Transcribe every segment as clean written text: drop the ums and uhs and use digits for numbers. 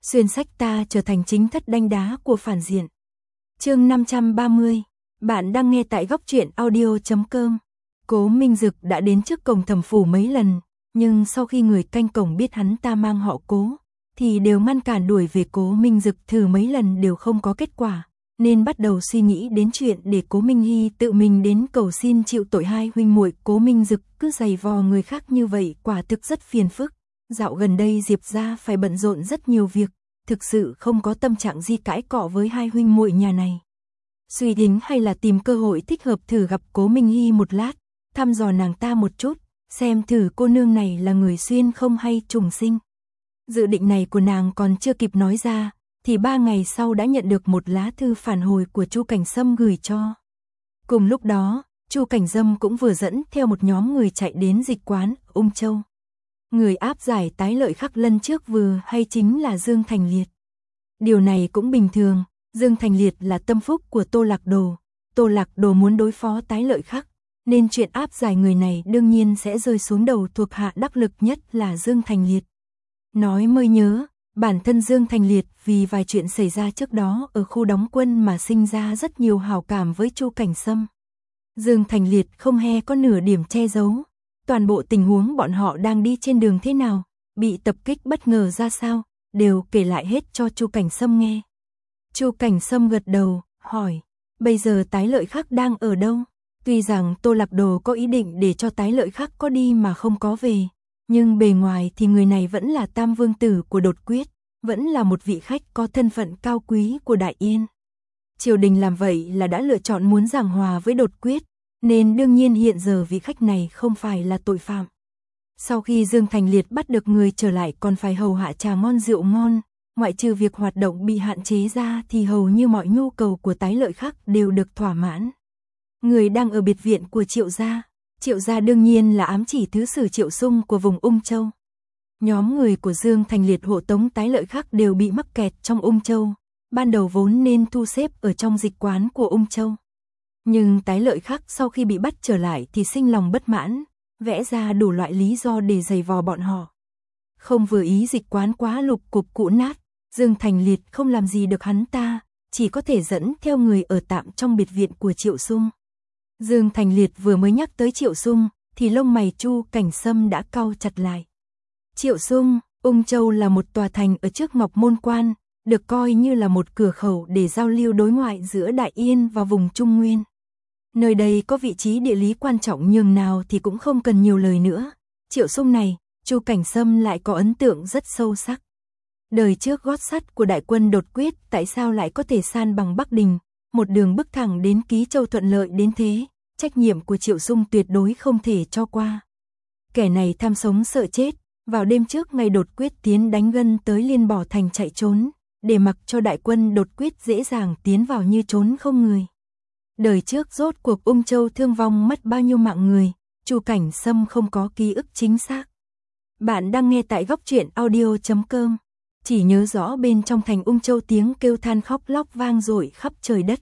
Xuyên sách ta trở thành chính thất đanh đá của phản diện. Chương 530, bạn đang nghe tại góc truyện audio.com. Cố Minh Dực đã đến trước cổng Thẩm phủ mấy lần, nhưng sau khi người canh cổng biết hắn ta mang họ Cố, thì đều ngăn cản đuổi về. Cố Minh Dực thử mấy lần đều không có kết quả, nên bắt đầu suy nghĩ đến chuyện để Cố Minh Hy tự mình đến cầu xin chịu tội hai huynh muội. Cố Minh Dực cứ giày vò người khác như vậy quả thực rất phiền phức. Dạo gần đây Diệp gia phải bận rộn rất nhiều việc, thực sự không có tâm trạng gì cãi cọ với hai huynh muội nhà này. Suy tính hay là tìm cơ hội thích hợp thử gặp Cố Minh Hy một lát, thăm dò nàng ta một chút, xem thử cô nương này là người xuyên không hay trùng sinh. Dự định này của nàng còn chưa kịp nói ra, thì 3 ngày sau đã nhận được một lá thư phản hồi của Chu Cảnh Sâm gửi cho. Cùng lúc đó, Chu Cảnh Sâm cũng vừa dẫn theo một nhóm người chạy đến dịch quán Ung Châu. Người áp giải tái lợi khắc lần trước vừa hay chính là Dương Thành Liệt. Điều này cũng bình thường, Dương Thành Liệt là tâm phúc của Tô Lạc Đồ. Tô Lạc Đồ muốn đối phó tái lợi khắc, nên chuyện áp giải người này đương nhiên sẽ rơi xuống đầu thuộc hạ đắc lực nhất là Dương Thành Liệt. Nói mới nhớ, bản thân Dương Thành Liệt vì vài chuyện xảy ra trước đó ở khu đóng quân mà sinh ra rất nhiều hảo cảm với Chu Cảnh Sâm. Dương Thành Liệt không hề có nửa điểm che giấu. Toàn bộ tình huống bọn họ đang đi trên đường thế nào, bị tập kích bất ngờ ra sao, đều kể lại hết cho Chu Cảnh Sâm nghe. Chu Cảnh Sâm gật đầu, hỏi, bây giờ tái lợi khắc đang ở đâu? Tuy rằng Tô Lạc Đồ có ý định để cho tái lợi khắc có đi mà không có về, nhưng bề ngoài thì người này vẫn là tam vương tử của Đột Quyết, vẫn là một vị khách có thân phận cao quý của Đại Yên. Triều đình làm vậy là đã lựa chọn muốn giảng hòa với Đột Quyết, nên đương nhiên hiện giờ vị khách này không phải là tội phạm. Sau khi Dương Thành Liệt bắt được người trở lại còn phải hầu hạ trà ngon rượu ngon, ngoại trừ việc hoạt động bị hạn chế ra thì hầu như mọi nhu cầu của tái lợi khắc đều được thỏa mãn. Người đang ở biệt viện của Triệu gia đương nhiên là ám chỉ thứ sử Triệu Sung của vùng Ung Châu. Nhóm người của Dương Thành Liệt hộ tống tái lợi khắc đều bị mắc kẹt trong Ung Châu, ban đầu vốn nên thu xếp ở trong dịch quán của Ung Châu. Nhưng tái lợi khắc sau khi bị bắt trở lại thì sinh lòng bất mãn, vẽ ra đủ loại lý do để giày vò bọn họ. Không vừa ý dịch quán quá lục cục cũ nát, Dương Thành Liệt không làm gì được hắn ta, chỉ có thể dẫn theo người ở tạm trong biệt viện của Triệu Sung. Dương Thành Liệt vừa mới nhắc tới Triệu Sung, thì lông mày Chu Cảnh Sâm đã cau chặt lại. Triệu Sung, Ung Châu là một tòa thành ở trước Ngọc Môn Quan, được coi như là một cửa khẩu để giao lưu đối ngoại giữa Đại Yên và vùng Trung Nguyên. Nơi đây có vị trí địa lý quan trọng nhường nào thì cũng không cần nhiều lời nữa. Triệu Sung này, Chu Cảnh Sâm lại có ấn tượng rất sâu sắc. Đời trước gót sắt của đại quân Đột Quyết tại sao lại có thể san bằng Bắc Đình, một đường bước thẳng đến Ký Châu thuận lợi đến thế, trách nhiệm của Triệu Sung tuyệt đối không thể cho qua. Kẻ này tham sống sợ chết, vào đêm trước ngày Đột Quyết tiến đánh Gân tới Liên Bỏ Thành chạy trốn, để mặc cho đại quân Đột Quyết dễ dàng tiến vào như trốn không người. Đời trước rốt cuộc Ung Châu thương vong mất bao nhiêu mạng người, Chu Cảnh Sâm không có ký ức chính xác. Bạn đang nghe tại góc truyện audio.com. Chỉ nhớ rõ bên trong thành Ung Châu tiếng kêu than khóc lóc vang dội khắp trời đất,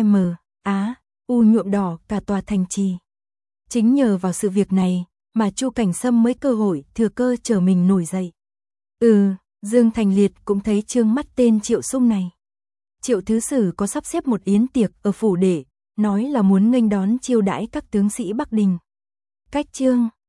U nhuộm đỏ cả tòa thành trì. Chính nhờ vào sự việc này mà Chu Cảnh Sâm mới cơ hội thừa cơ trở mình nổi dậy. Dương Thành Liệt cũng thấy trương mắt tên Triệu Sung này. Triệu thứ sử có sắp xếp một yến tiệc ở phủ đệ, nói là muốn nghênh đón chiêu đãi các tướng sĩ Bắc Đình. Cách chương